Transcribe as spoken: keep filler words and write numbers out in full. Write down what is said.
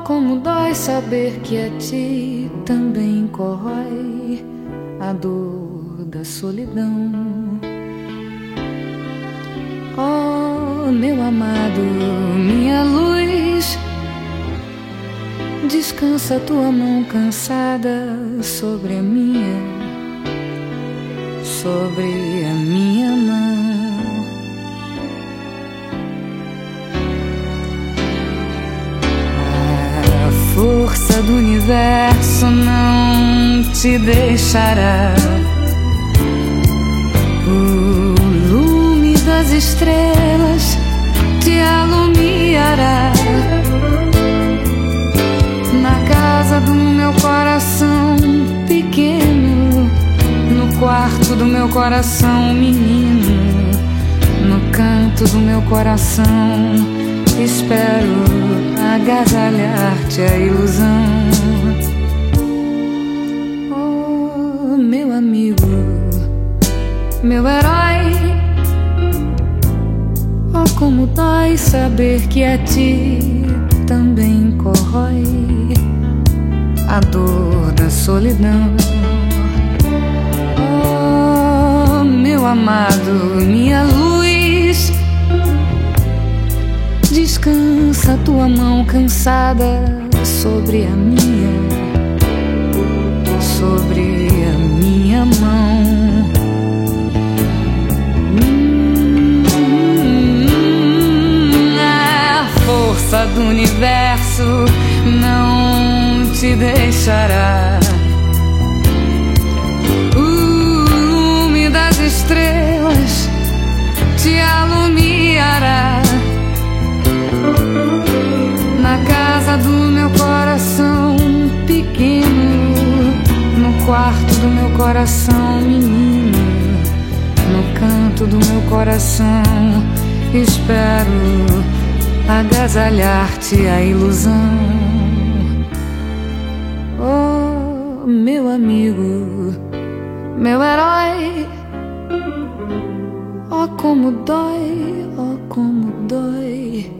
como dói saber que a ti também corrói a dor da solidão. Oh, meu amado, minha luz, descansa tua mão cansada sobre a minha, sobre a minha mão. A força do universo não te deixará. O lume das estrelas te alumiará. Na casa do meu coração pequeno, no quarto do meu coração menino, no canto do meu coração, espero agasalhar-te a ilusão. Oh, meu amigo, meu herói, oh, como dói saber que a ti também corrói a dor da solidão. Oh, meu amado, minha luz, descansa tua mão cansada sobre a minha, sobre a minha mão. Hum, a força do universo não te deixará. O lume das estrelas te alumiará. Na casa do meu coração pequeno, no quarto do meu coração menino, no canto do meu coração, espero agasalhar-te a ilusão. Oh, meu amigo, meu herói, oh, como dói, oh, como dói